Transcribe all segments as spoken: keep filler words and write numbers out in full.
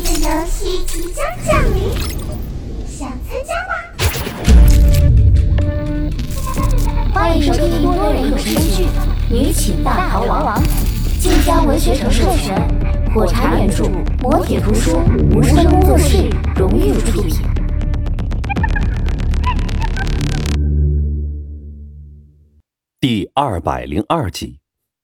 的游戏即将降临，想参加吗？ 欢迎收听多人有声剧《女寝大逃亡》，晋江文学城授权，火柴原著，磨铁图书，无声工作室荣誉出品。 第二百零二集。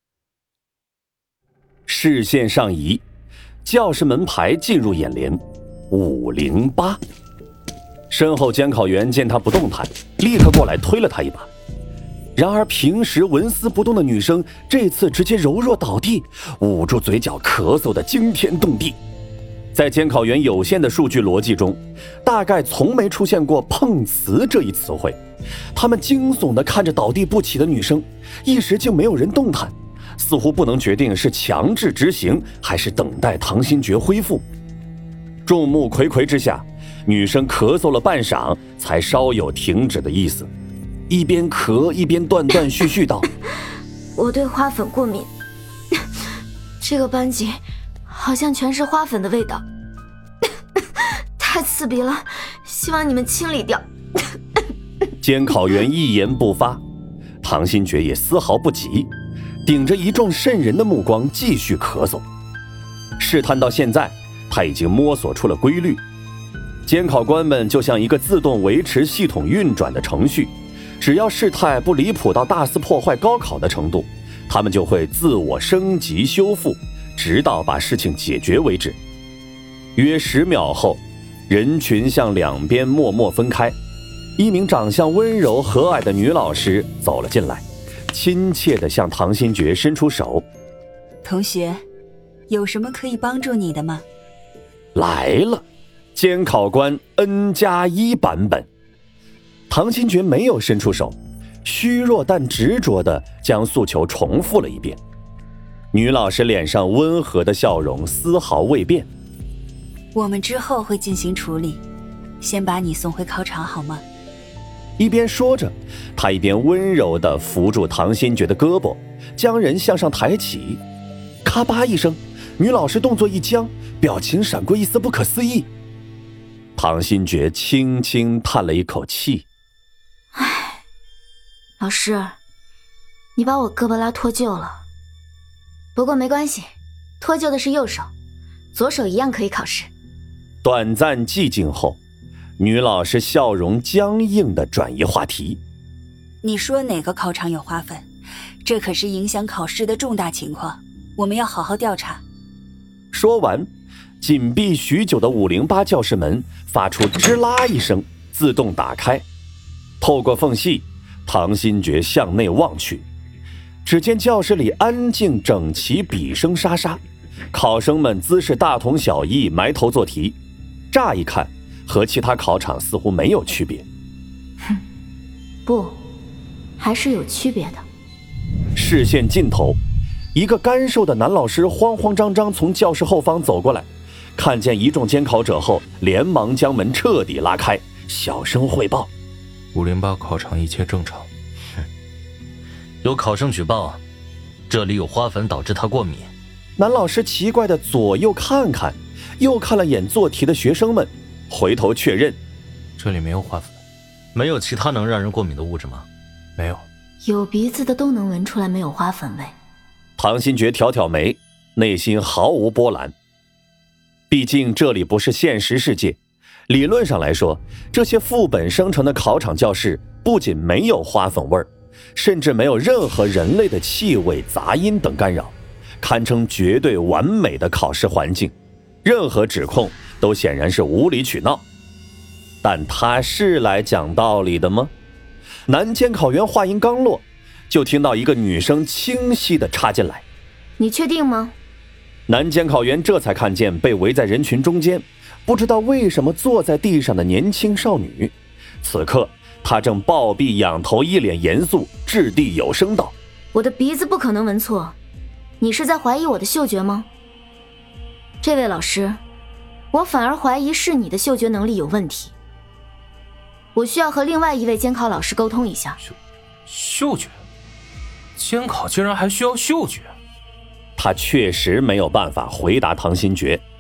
视线上移，教室门牌进入眼帘，五零八。身后监考员见他不动弹，立刻过来推了他一把。然而平时纹丝不动的女生这次直接柔弱倒地，捂住嘴角咳嗽的惊天动地。在监考员有限的数据逻辑中，大概从没出现过碰瓷这一词汇。他们惊悚地看着倒地不起的女生，一时竟没有人动弹，似乎不能决定是强制执行还是等待唐新觉恢复。众目睽睽之下，女生咳嗽了半晌才稍有停止的意思，一边咳一边断断续续道： 我对花粉过敏，这个班级好像全是花粉的味道，太刺鼻了，希望你们清理掉。 监考员一言不发，唐新觉也丝毫不急，顶着一众瘆人的目光继续咳嗽。试探到现在，他已经摸索出了规律。监考官们就像一个自动维持系统运转的程序，只要事态不离谱到大肆破坏高考的程度，他们就会自我升级修复，直到把事情解决为止。约十秒后，人群向两边默默分开，一名长相温柔和蔼的女老师走了进来，亲切地向唐新觉伸出手： 同学，有什么可以帮助你的吗？ 来了，监考官 N 加一版本。唐新觉没有伸出手，虚弱但执着地将诉求重复了一遍。女老师脸上温和的笑容丝毫未变。 我们之后会进行处理，先把你送回考场好吗？ 一边说着，她一边温柔地扶住唐新觉的胳膊，将人向上抬起。咔吧一声，女老师动作一僵，表情闪过一丝不可思议。唐新觉轻轻叹了一口气： 唉，老师，你把我胳膊拉脱臼了，不过没关系，脱臼的是右手，左手一样可以考试。 短暂寂静后，女老师笑容僵硬地转移话题： 你说哪个考场有花粉？这可是影响考试的重大情况，我们要好好调查。 说完，紧闭许久的五零八教室门发出吱啦一声，自动打开。透过缝隙，唐新觉向内望去，只见教室里安静整齐，笔声沙沙，考生们姿势大同小异，埋头做题。乍一看和其他考场似乎没有区别。 哼，不，还是有区别的。 视线尽头，一个干瘦的男老师慌慌张张从教室后方走过来，看见一众监考者后，连忙将门彻底拉开，小声汇报： 五零八考场一切正常。 有考生举报，这里有花粉导致他过敏。 男老师奇怪的左右看看，又看了眼做题的学生们，回头确认： 这里没有花粉。 没有其他能让人过敏的物质吗？ 没有。 有鼻子的都能闻出来没有花粉味。 唐新觉挑挑眉，内心毫无波澜。毕竟这里不是现实世界，理论上来说，这些副本生成的考场教室不仅没有花粉味儿，甚至没有任何人类的气味、杂音等干扰，堪称绝对完美的考试环境。任何指控都显然是无理取闹。但他是来讲道理的吗？男监考员话音刚落，就听到一个女生清晰地插进来： 你确定吗？ 男监考员这才看见被围在人群中间，不知道为什么坐在地上的年轻少女。此刻她正暴毙仰头，一脸严肃，掷地有声道： 我的鼻子不可能闻错，你是在怀疑我的嗅觉吗？这位老师，我反而怀疑是你的嗅觉能力有问题。我需要和另外一位监考老师沟通一下。 嗅嗅觉？监考竟然还需要嗅觉？ 他确实没有办法回答唐新觉，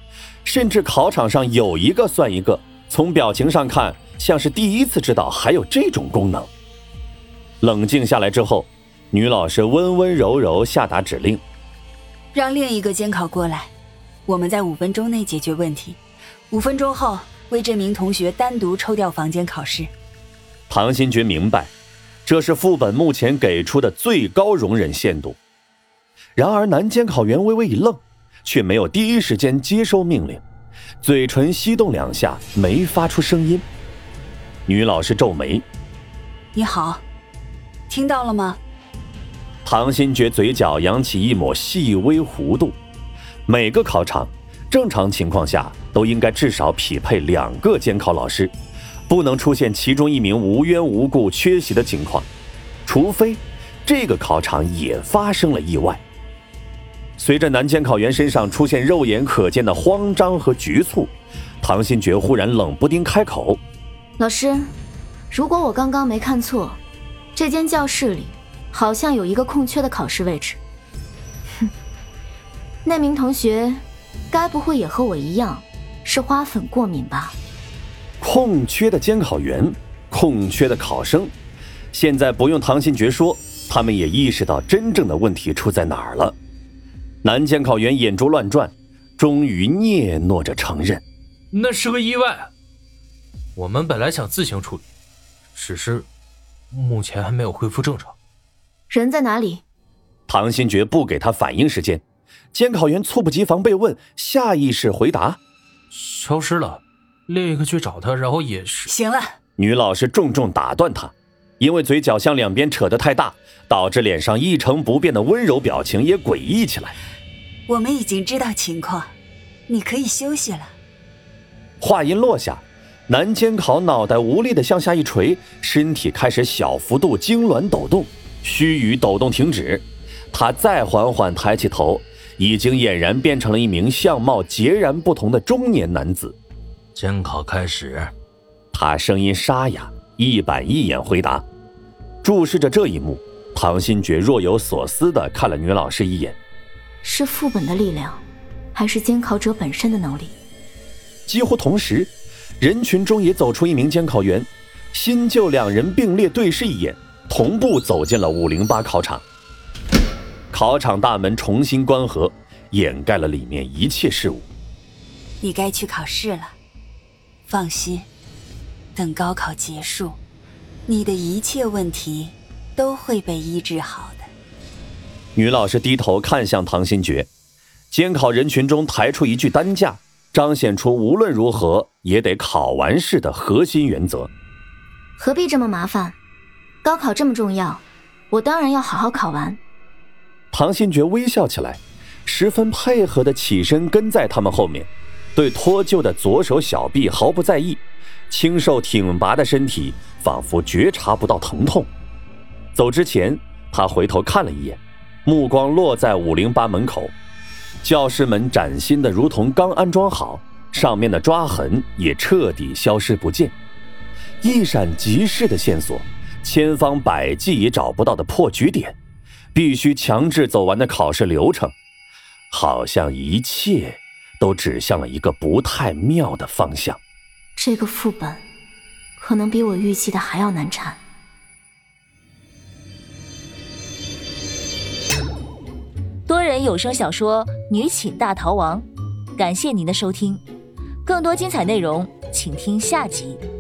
甚至考场上有一个算一个，从表情上看，像是第一次知道还有这种功能。冷静下来之后，女老师温温柔柔下达指令： 让另一个监考过来，我们在五分钟内解决问题。五分钟后，为这名同学单独抽调房间考试。 唐新觉明白，这是副本目前给出的最高容忍限度。然而男监考员微微一愣，却没有第一时间接收命令，嘴唇翕动两下，没发出声音。女老师皱眉： 你好，听到了吗？ 唐新觉嘴角扬起一抹细微弧度。每个考场正常情况下都应该至少匹配两个监考老师，不能出现其中一名无缘无故缺席的情况，除非这个考场也发生了意外。随着男监考员身上出现肉眼可见的慌张和局促，唐新觉忽然冷不丁开口： 老师，如果我刚刚没看错，这间教室里好像有一个空缺的考试位置。哼，那名同学该不会也和我一样是花粉过敏吧？ 空缺的监考员，空缺的考生，现在不用唐新觉说，他们也意识到真正的问题出在哪儿了。男监考员眼珠乱转，终于嗫嚅着承认： 那是个意外，我们本来想自行处理，只是目前还没有恢复正常。 人在哪里？ 唐新觉不给他反应时间，监考员猝不及防被问，下意识回答： 消失了，立刻去找他，然后也是…… 行了。 女老师重重打断他，因为嘴角向两边扯得太大，导致脸上一成不变的温柔表情也诡异起来。 我们已经知道情况，你可以休息了。 话音落下，男监考脑袋无力地向下一垂，身体开始小幅度痉挛抖动，须臾抖动停止。他再缓缓抬起头，已经俨然变成了一名相貌截然不同的中年男子。 监考开始。 他声音沙哑，一板一眼回答。注视着这一幕，唐新觉若有所思地看了女老师一眼。 是副本的力量，还是监考者本身的能力？ 几乎同时，人群中也走出一名监考员，新旧两人并列对视一眼，同步走进了五零八考场。考场大门重新关合，掩盖了里面一切事物。 你该去考试了，放心，等高考结束，你的一切问题都会被医治好的。 女老师低头看向唐新觉，监考人群中抬出一句担架，彰显出无论如何也得考完试的核心原则。 何必这么麻烦？高考这么重要，我当然要好好考完。 唐新觉微笑起来，十分配合地起身跟在他们后面，对脱臼的左手小臂毫不在意，清瘦挺拔的身体仿佛觉察不到疼痛。走之前，他回头看了一眼，目光落在五零八门口，教室门崭新的如同刚安装好，上面的抓痕也彻底消失不见。一闪即逝的线索，千方百计也找不到的破局点，必须强制走完的考试流程，好像一切都指向了一个不太妙的方向。 这个副本可能比我预计的还要难缠。 多人有声小说《女寝大逃亡》，感谢您的收听，更多精彩内容请听下集。